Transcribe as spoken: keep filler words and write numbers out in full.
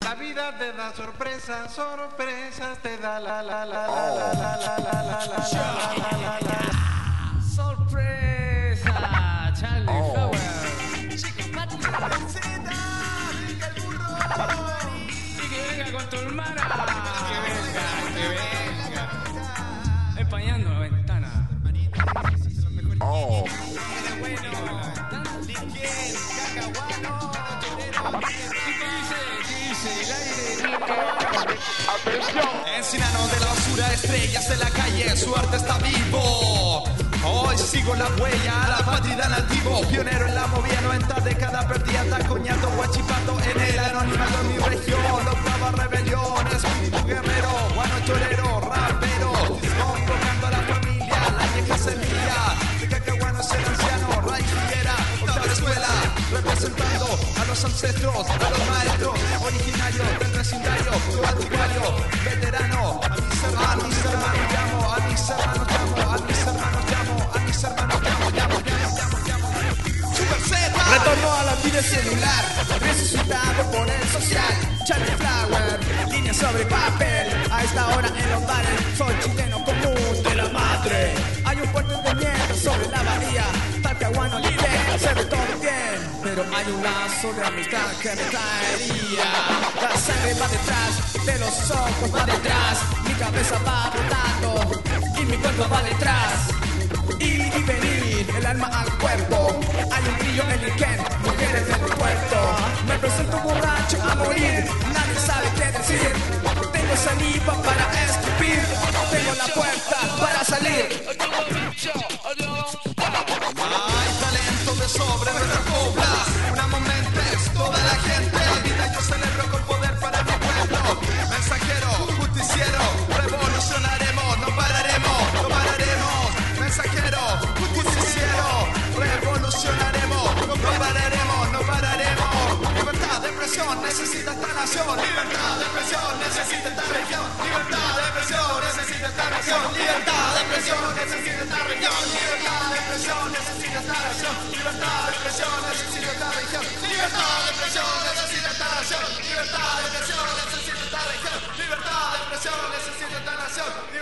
La vida te da sorpresas, sorpresas te da la la la la la la la la la la la la. Sorpresa, Charlie Flower. Y que venga con tu hermana. Que venga, que venga. Empañando la ventana. Oh. Encinanos de la oscura, estrellas en la calle, su arte está vivo. Hoy sigo la huella, la patria nativo, pionero en la movida noventa década perdida, tacoñando guachipato en el anonimato de mi región, octava rebelión, espíritu guerrero, guano chorero, rapero, convocando a la familia, la vieja semilla, de cacahuano es el anciano, raíz figuera, octava escuela, representando a los ancestros, a los maestros, originarios del vecindario, coaducario, veterano, a mis hermanos, a mis hermanos llamo, a mis hermanos llamo, a mis hermanos llamo, a mis hermanos llamo, llamo, llamo, llamo, llamo. Super Z retornó a la vida celular, resucitado por el social. Charlie Flower, línea sobre papel, a esta hora en los bares, soy chileno común de la madre. Hay un puerto de mierda sobre la bahía, Talcahuano libre, se ve todo bien, pero hay un lazo de amistad que me traería. La sangre va detrás, de los ojos va detrás, mi cabeza va brotando y mi cuerpo va detrás. Ir y venir, el alma al cuerpo, hay un brillo en el Ken, mujeres del puerto. Me presento borracho a morir, nadie sabe qué decir. Tengo saliva para escupir, tengo la puerta para salir. Hay talento de sobre nuestra pobla, una momento es toda la gente. La vida yo celebro con poder para mi pueblo. Mensajero, justiciero, revolucionaremos, no pararemos, no pararemos. Mensajero, justiciero, revolucionaremos, no pararemos, no pararemos. Libertad de expresión necesita esta nación, libertad de expresión necesita esta región, libertad de expresión necesita esta nación, libertad de expresión necesita esta región, libertad de expresión necesita esta nación, libertad de expresión necesita esta región, libertad de expresión necesita esta nación, libertad de expresión necesita esta región, libertad de expresión necesita esta nación.